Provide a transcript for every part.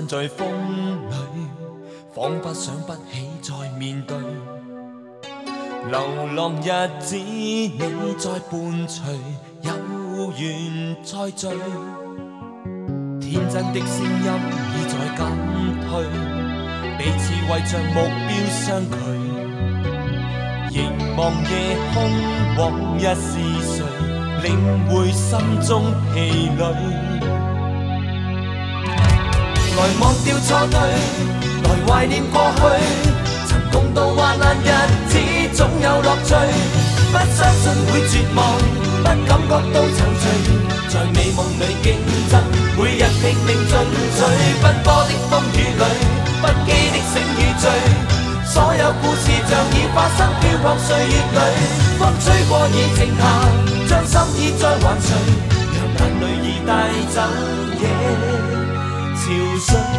在风里，仿佛想不起再面对。流浪日子，你在伴随，有缘再聚。天真的聲音已在減退，彼此為着目標相距。凝望夜空，往日是誰領會心中疲累？來忘掉錯對，來懷念過去，曾共度患難日子，總有樂趣。不相信會絕望，不感覺到躊躇，在美夢裏競爭，每日拼命進取。奔波的風雨裏，不羈的醒與醉，所有故事像已發生，飄泊歲月裏，風吹過已靜下，將心意再還誰？讓眼淚已帶走夜潮水。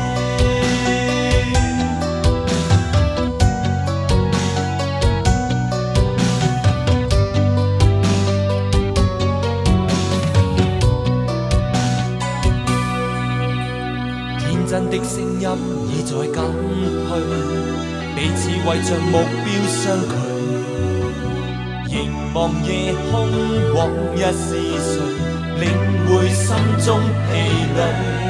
天真的聲音已在減退，彼此為着目標相距。凝望夜空，往日是誰領會心中疲累？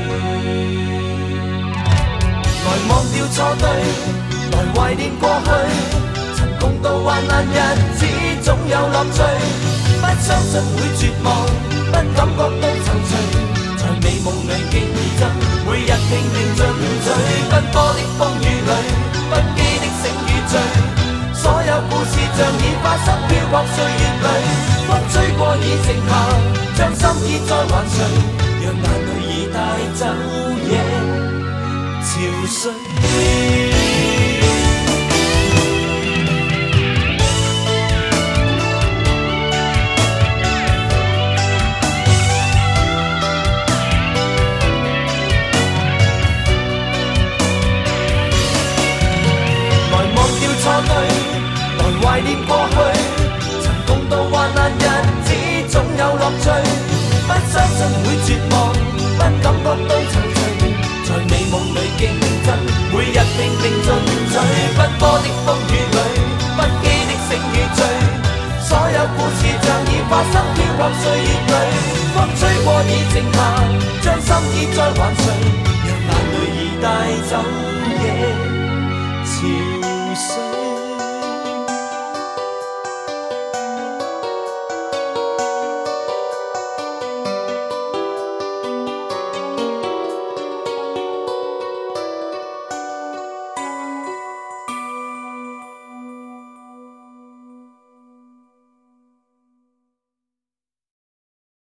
來忘掉錯對，來懷念過去，曾共度患難日子，總有樂趣。不相信會絕望，不感覺到躊躇，在美夢裏競爭，每日拼命進取。奔波的風雨裏，不羈的醒與醉，所有故事像已發生，飄泊歲月裏，風吹過已靜下，將心意再還誰？讓眼淚已帶走夜潮水。來懷念過去，曾共度患難日子，總有樂趣。不相信會絕望，不感覺到躊躇，在美夢裏競爭，每日拼命進取。奔波的風雨裏，不羈的醒與醉，所有故事像已發生，飄泊歲月裏，風吹過已靜下，將心意再還誰？讓眼淚已帶走